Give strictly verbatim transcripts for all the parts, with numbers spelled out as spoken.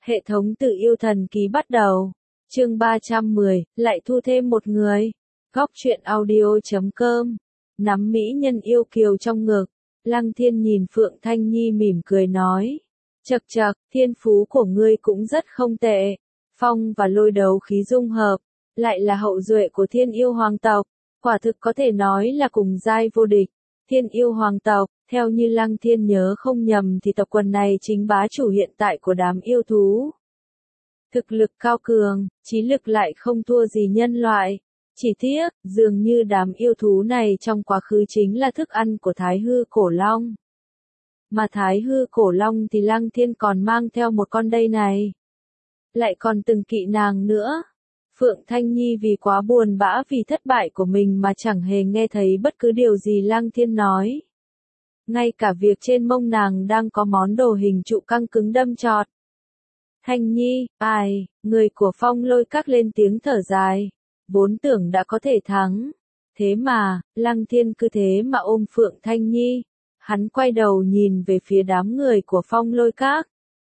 Hệ thống tự yêu thần ký bắt đầu. Chương ba trăm mười, lại thu thêm một người. Góc truyện audio chấm com. Nắm mỹ nhân yêu kiều trong ngực. Lăng Thiên nhìn Phượng Thanh Nhi mỉm cười nói. Chậc chậc, thiên phú của ngươi cũng rất không tệ. Phong và lôi đấu khí dung hợp. Lại là hậu duệ của thiên yêu hoàng tộc. Quả thực có thể nói là cùng giai vô địch. Thiên yêu hoàng tộc, theo như Lăng Thiên nhớ không nhầm thì tộc quần này chính bá chủ hiện tại của đám yêu thú. Thực lực cao cường, trí lực lại không thua gì nhân loại. Chỉ tiếc, dường như đám yêu thú này trong quá khứ chính là thức ăn của Thái Hư Cổ Long. Mà Thái Hư Cổ Long thì Lăng Thiên còn mang theo một con đây này. Lại còn từng kỵ nàng nữa. Phượng Thanh Nhi vì quá buồn bã vì thất bại của mình mà chẳng hề nghe thấy bất cứ điều gì Lăng Thiên nói. Ngay cả việc trên mông nàng đang có món đồ hình trụ căng cứng đâm chọt. Thanh Nhi, ai, người của Phong Lôi Các lên tiếng thở dài. Vốn tưởng đã có thể thắng. Thế mà, Lăng Thiên cứ thế mà ôm Phượng Thanh Nhi. Hắn quay đầu nhìn về phía đám người của Phong Lôi Các.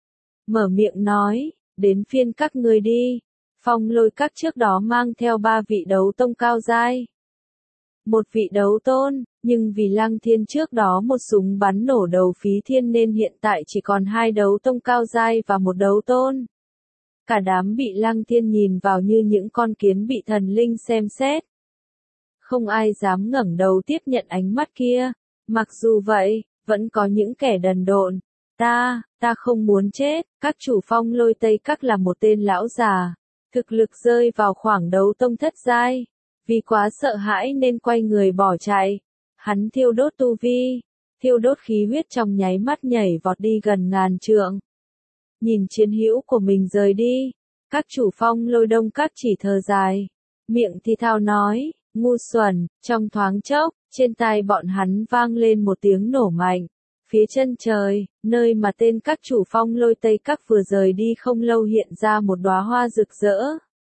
Mở miệng nói, đến phiên các ngươi đi. Phong Lôi Các trước đó mang theo ba vị đấu tông cao giai. Một vị đấu tôn, nhưng vì Lăng Thiên trước đó một súng bắn nổ đầu Phí Thiên nên hiện tại chỉ còn hai đấu tông cao giai và một đấu tôn. Cả đám bị Lăng Thiên nhìn vào như những con kiến bị thần linh xem xét. Không ai dám ngẩng đầu tiếp nhận ánh mắt kia. Mặc dù vậy, vẫn có những kẻ đần độn. Ta, ta không muốn chết. Các chủ Phong Lôi Tây Các là một tên lão già. Thực lực rơi vào khoảng đấu tông thất giai. Vì quá sợ hãi nên quay người bỏ chạy. Hắn thiêu đốt tu vi. Thiêu đốt khí huyết trong nháy mắt nhảy vọt đi gần ngàn trượng. Nhìn chiến hữu của mình rời đi. Các chủ Phong Lôi Đông Các chỉ thở dài. Miệng thì thào nói, ngu xuẩn, trong thoáng chốc, trên tai bọn hắn vang lên một tiếng nổ mạnh. Phía chân trời, nơi mà tên các chủ Phong Lôi Tây Các vừa rời đi không lâu hiện ra một đóa hoa rực rỡ.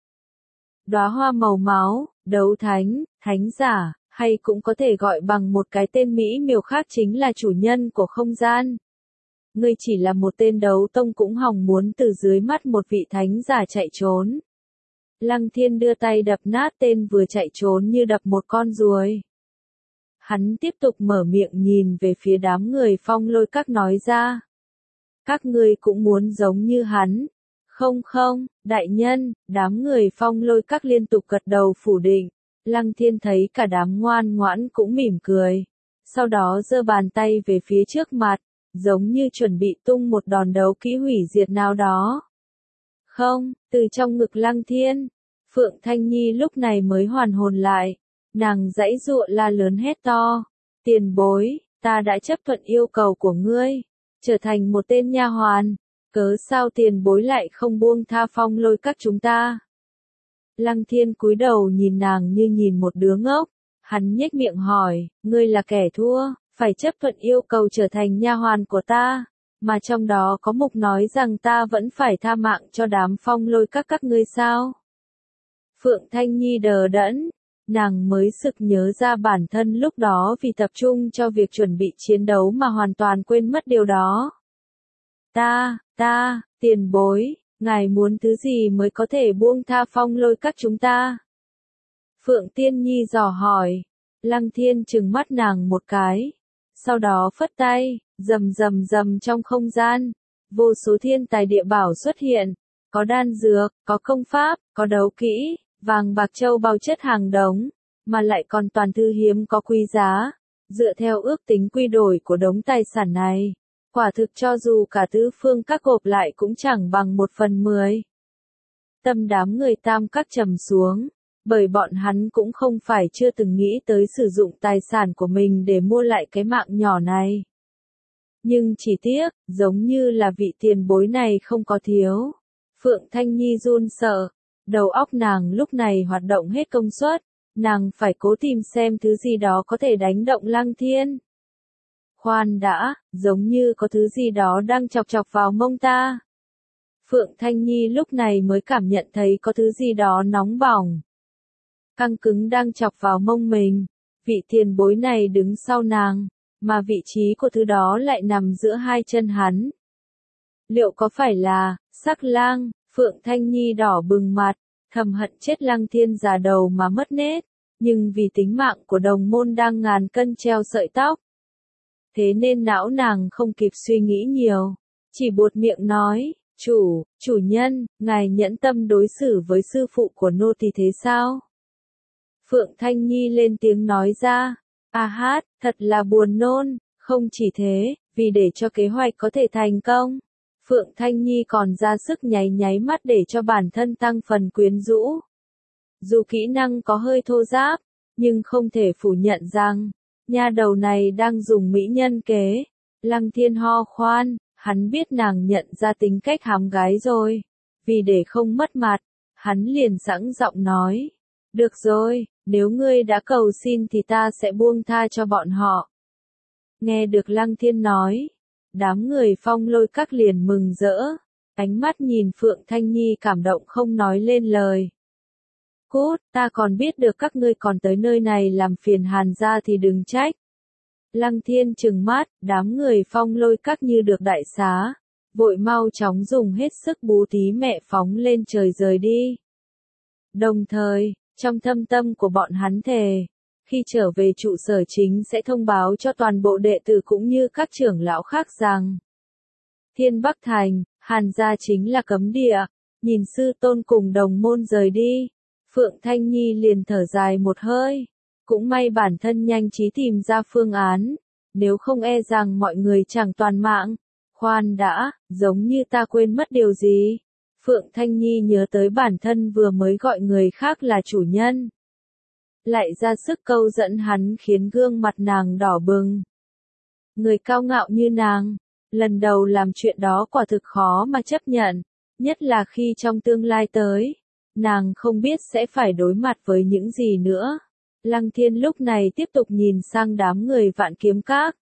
Đóa hoa màu máu, đấu thánh, thánh giả, hay cũng có thể gọi bằng một cái tên mỹ miều khác chính là chủ nhân của không gian. Ngươi chỉ là một tên đấu tông cũng hòng muốn từ dưới mắt một vị thánh giả chạy trốn. Lăng Thiên đưa tay đập nát tên vừa chạy trốn như đập một con ruồi. Hắn tiếp tục mở miệng nhìn về phía đám người Phong Lôi Các nói ra. Các ngươi cũng muốn giống như hắn. Không không, đại nhân, đám người Phong Lôi Các liên tục gật đầu phủ định. Lăng Thiên thấy cả đám ngoan ngoãn cũng mỉm cười. Sau đó giơ bàn tay về phía trước mặt, giống như chuẩn bị tung một đòn đấu kỹ hủy diệt nào đó. Không, từ trong ngực Lăng Thiên, Phượng Thanh Nhi lúc này mới hoàn hồn lại. Nàng giãy giụa la lớn hét to. Tiền bối, ta đã chấp thuận yêu cầu của ngươi. Trở thành một tên nha hoàn. Cớ sao tiền bối lại không buông tha Phong Lôi Các chúng ta? Lăng Thiên cúi đầu nhìn nàng như nhìn một đứa ngốc. Hắn nhếch miệng hỏi, ngươi là kẻ thua, phải chấp thuận yêu cầu trở thành nha hoàn của ta. Mà trong đó có mục nói rằng ta vẫn phải tha mạng cho đám Phong Lôi Các các ngươi sao? Phượng Thanh Nhi đờ đẫn. Nàng mới sực nhớ ra bản thân lúc đó vì tập trung cho việc chuẩn bị chiến đấu mà hoàn toàn quên mất điều đó. Ta, ta, tiền bối, ngài muốn thứ gì mới có thể buông tha Phong Lôi Các chúng ta? Phượng Tiên Nhi dò hỏi. Lăng Thiên trừng mắt nàng một cái. Sau đó phất tay, rầm rầm rầm trong không gian. Vô số thiên tài địa bảo xuất hiện. Có đan dược, có công pháp, có đấu kỹ. Vàng bạc châu báu chất hàng đống, mà lại còn toàn thư hiếm có quý giá. Dựa theo ước tính quy đổi của đống tài sản này, quả thực cho dù cả tứ phương các gộp lại cũng chẳng bằng một phần mười. Tâm đám người Tam Các trầm xuống, bởi bọn hắn cũng không phải chưa từng nghĩ tới sử dụng tài sản của mình để mua lại cái mạng nhỏ này. Nhưng chỉ tiếc, giống như là vị tiền bối này không có thiếu. Phượng Thanh Nhi run sợ. Đầu óc nàng lúc này hoạt động hết công suất, nàng phải cố tìm xem thứ gì đó có thể đánh động Lăng Thiên. Khoan đã, giống như có thứ gì đó đang chọc chọc vào mông ta. Phượng Thanh Nhi lúc này mới cảm nhận thấy có thứ gì đó nóng bỏng. Căng cứng đang chọc vào mông mình, vị tiền bối này đứng sau nàng, mà vị trí của thứ đó lại nằm giữa hai chân hắn. Liệu có phải là, Sắc Lang? Phượng Thanh Nhi đỏ bừng mặt, thầm hận chết Lăng Thiên già đầu mà mất nết, nhưng vì tính mạng của đồng môn đang ngàn cân treo sợi tóc. Thế nên não nàng không kịp suy nghĩ nhiều, chỉ buột miệng nói, chủ, chủ nhân, ngài nhẫn tâm đối xử với sư phụ của nô tỳ thế sao? Phượng Thanh Nhi lên tiếng nói ra, a hát, thật là buồn nôn, không chỉ thế, vì để cho kế hoạch có thể thành công. Phượng Thanh Nhi còn ra sức nháy nháy mắt để cho bản thân tăng phần quyến rũ. Dù kỹ năng có hơi thô ráp, nhưng không thể phủ nhận rằng, nha đầu này đang dùng mỹ nhân kế. Lăng Thiên ho khoan, hắn biết nàng nhận ra tính cách hám gái rồi. Vì để không mất mặt, hắn liền sẵn giọng nói. Được rồi, nếu ngươi đã cầu xin thì ta sẽ buông tha cho bọn họ. Nghe được Lăng Thiên nói, đám người Phong Lôi Các liền mừng rỡ, ánh mắt nhìn Phượng Thanh Nhi cảm động không nói lên lời. Cút, ta còn biết được các ngươi còn tới nơi này làm phiền Hàn gia thì đừng trách. Lăng Thiên trừng mắt, đám người Phong Lôi Các như được đại xá, vội mau chóng dùng hết sức bú tí mẹ phóng lên trời rời đi. Đồng thời, trong thâm tâm của bọn hắn thề, khi trở về trụ sở chính sẽ thông báo cho toàn bộ đệ tử cũng như các trưởng lão khác rằng Thiên Bắc Thành, Hàn gia chính là cấm địa. Nhìn sư tôn cùng đồng môn rời đi, Phượng Thanh Nhi liền thở dài một hơi. Cũng may bản thân nhanh trí tìm ra phương án, nếu không e rằng mọi người chẳng toàn mạng. Khoan đã, giống như ta quên mất điều gì. Phượng Thanh Nhi nhớ tới bản thân vừa mới gọi người khác là chủ nhân. Lại ra sức câu dẫn hắn khiến gương mặt nàng đỏ bừng. Người cao ngạo như nàng, lần đầu làm chuyện đó quả thực khó mà chấp nhận, nhất là khi trong tương lai tới, nàng không biết sẽ phải đối mặt với những gì nữa. Lăng Thiên lúc này tiếp tục nhìn sang đám người Vạn Kiếm Các.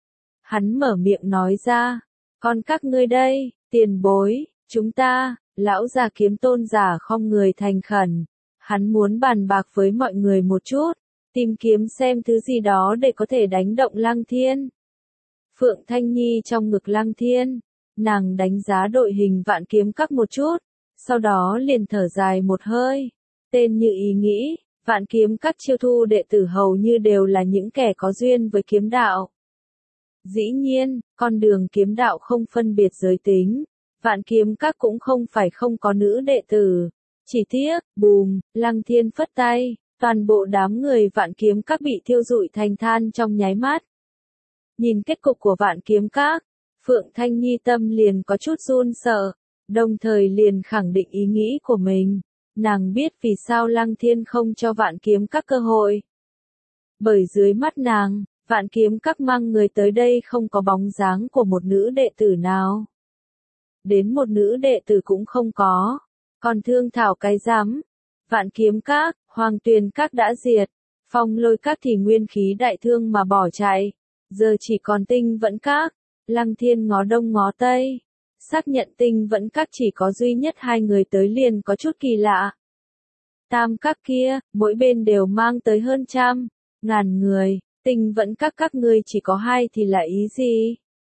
Hắn mở miệng nói ra, con các ngươi đây, tiền bối, chúng ta, lão già kiếm tôn giả không người thành khẩn. Hắn muốn bàn bạc với mọi người một chút, tìm kiếm xem thứ gì đó để có thể đánh động Lăng Thiên. Phượng Thanh Nhi trong ngực Lăng Thiên, nàng đánh giá đội hình Vạn Kiếm Các một chút, sau đó liền thở dài một hơi. Tên như ý nghĩ, Vạn Kiếm Các chiêu thu đệ tử hầu như đều là những kẻ có duyên với kiếm đạo. Dĩ nhiên, con đường kiếm đạo không phân biệt giới tính, Vạn Kiếm Các cũng không phải không có nữ đệ tử. Chỉ tiếc, bùm, Lăng Thiên phất tay, toàn bộ đám người Vạn Kiếm Các bị thiêu rụi thành than trong nháy mắt. Nhìn kết cục của Vạn Kiếm Các, Phượng Thanh Nhi tâm liền có chút run sợ, đồng thời liền khẳng định ý nghĩ của mình. Nàng biết vì sao Lăng Thiên không cho Vạn Kiếm Các cơ hội. Bởi dưới mắt nàng, Vạn Kiếm Các mang người tới đây không có bóng dáng của một nữ đệ tử nào. Đến một nữ đệ tử cũng không có. Còn thương thảo cái rắm. Vạn Kiếm Các, Hoàng Tuyền Các đã diệt, Phong Lôi Các thì nguyên khí đại thương mà bỏ chạy, giờ chỉ còn Tinh Vẫn Các. Lăng Thiên ngó đông ngó tây, xác nhận Tinh Vẫn Các chỉ có duy nhất hai người tới liền có chút kỳ lạ. Tam các kia, mỗi bên đều mang tới hơn trăm, ngàn người, Tinh Vẫn Các các ngươi chỉ có hai thì là ý gì?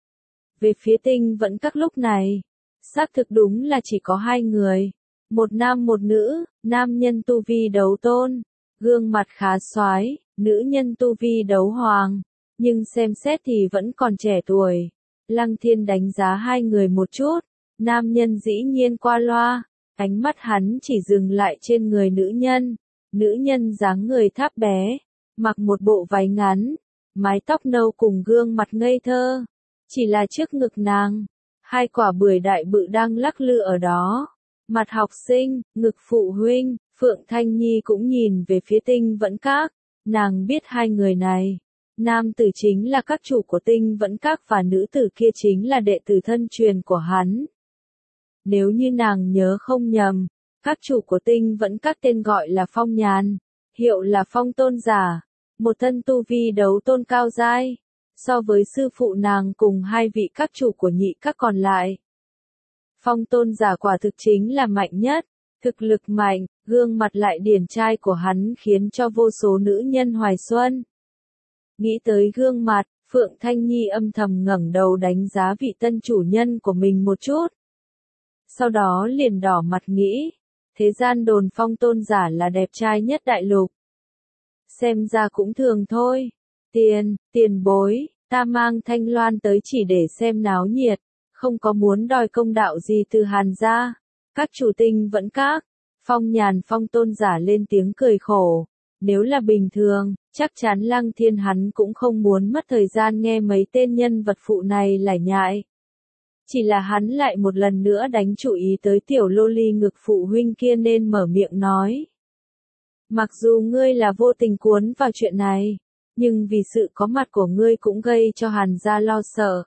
Về phía Tinh Vẫn Các lúc này, xác thực đúng là chỉ có hai người. Một nam một nữ, nam nhân tu vi đấu tôn, gương mặt khá soái, nữ nhân tu vi đấu hoàng, nhưng xem xét thì vẫn còn trẻ tuổi. Lăng Thiên đánh giá hai người một chút, nam nhân dĩ nhiên qua loa, ánh mắt hắn chỉ dừng lại trên người nữ nhân. Nữ nhân dáng người tháp bé, mặc một bộ váy ngắn, mái tóc nâu cùng gương mặt ngây thơ. Chỉ là trước ngực nàng, hai quả bưởi đại bự đang lắc lư ở đó. Mặt học sinh, ngực phụ huynh, Phượng Thanh Nhi cũng nhìn về phía Tinh Vẫn Các. Nàng biết hai người này, nam tử chính là các chủ của Tinh Vẫn Các và nữ tử kia chính là đệ tử thân truyền của hắn. Nếu như nàng nhớ không nhầm, các chủ của Tinh Vẫn Các tên gọi là Phong Nhàn, hiệu là Phong Tôn Giả, một thân tu vi đấu tôn cao giai, so với sư phụ nàng cùng hai vị các chủ của nhị các còn lại. Phong Tôn Giả quả thực chính là mạnh nhất, thực lực mạnh, gương mặt lại điển trai của hắn khiến cho vô số nữ nhân hoài xuân. Nghĩ tới gương mặt, Phượng Thanh Nhi âm thầm ngẩng đầu đánh giá vị tân chủ nhân của mình một chút. Sau đó liền đỏ mặt nghĩ, thế gian đồn Phong tôn giả là đẹp trai nhất đại lục. Xem ra cũng thường thôi. Tiền, tiền bối, ta mang Thanh Loan tới chỉ để xem náo nhiệt, không có muốn đòi công đạo gì từ Hàn gia. Các chủ tinh vẫn các. Phong Nhàn Phong tôn giả lên tiếng cười khổ. Nếu là bình thường, chắc chắn Lăng Thiên hắn cũng không muốn mất thời gian nghe mấy tên nhân vật phụ này lải nhải. Chỉ là hắn lại một lần nữa đánh chủ ý tới tiểu lô ly ngực phụ huynh kia nên mở miệng nói. Mặc dù ngươi là vô tình cuốn vào chuyện này, nhưng vì sự có mặt của ngươi cũng gây cho Hàn gia lo sợ.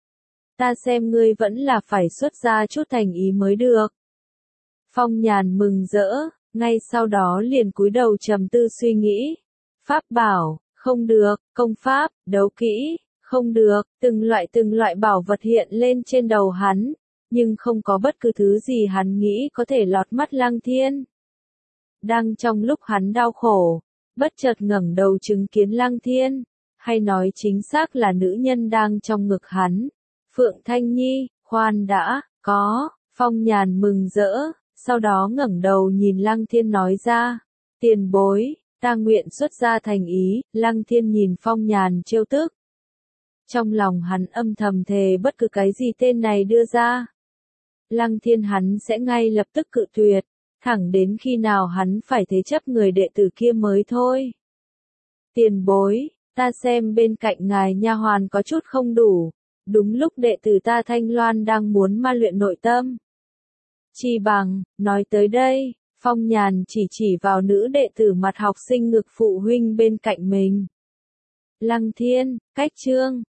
Ta xem ngươi vẫn là phải xuất ra chút thành ý mới được. Phong Nhàn mừng rỡ, ngay sau đó liền cúi đầu trầm tư suy nghĩ. Pháp bảo, không được, công pháp, đấu kỹ, không được, từng loại từng loại bảo vật hiện lên trên đầu hắn, nhưng không có bất cứ thứ gì hắn nghĩ có thể lọt mắt Lăng Thiên. Đang trong lúc hắn đau khổ, bất chợt ngẩng đầu chứng kiến Lăng Thiên, hay nói chính xác là nữ nhân đang trong ngực hắn. Phượng Thanh Nhi, khoan đã, có, Phong Nhàn mừng rỡ, sau đó ngẩng đầu nhìn Lăng Thiên nói ra, tiền bối, ta nguyện xuất ra thành ý. Lăng Thiên nhìn Phong Nhàn trêu tức. Trong lòng hắn âm thầm thề bất cứ cái gì tên này đưa ra, Lăng Thiên hắn sẽ ngay lập tức cự tuyệt, thẳng đến khi nào hắn phải thế chấp người đệ tử kia mới thôi. Tiền bối, ta xem bên cạnh ngài nha hoàn có chút không đủ, đúng lúc đệ tử ta Thanh Loan đang muốn ma luyện nội tâm. Chi bằng, nói tới đây, Phong Nhàn chỉ chỉ vào nữ đệ tử mặt học sinh ngực phụ huynh bên cạnh mình. Lăng Thiên, cách chương